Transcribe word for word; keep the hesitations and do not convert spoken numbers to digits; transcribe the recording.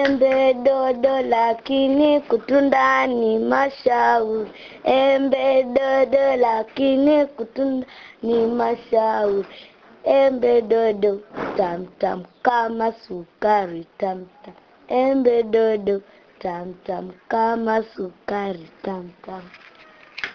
Embe dodo lakini kutunda ni mashauri. Embe dodo lakini kutunda ni mashauri. Embe dodo tam tam kama sukari tam tam. Embe dodo tam tam kama sukari tam tam.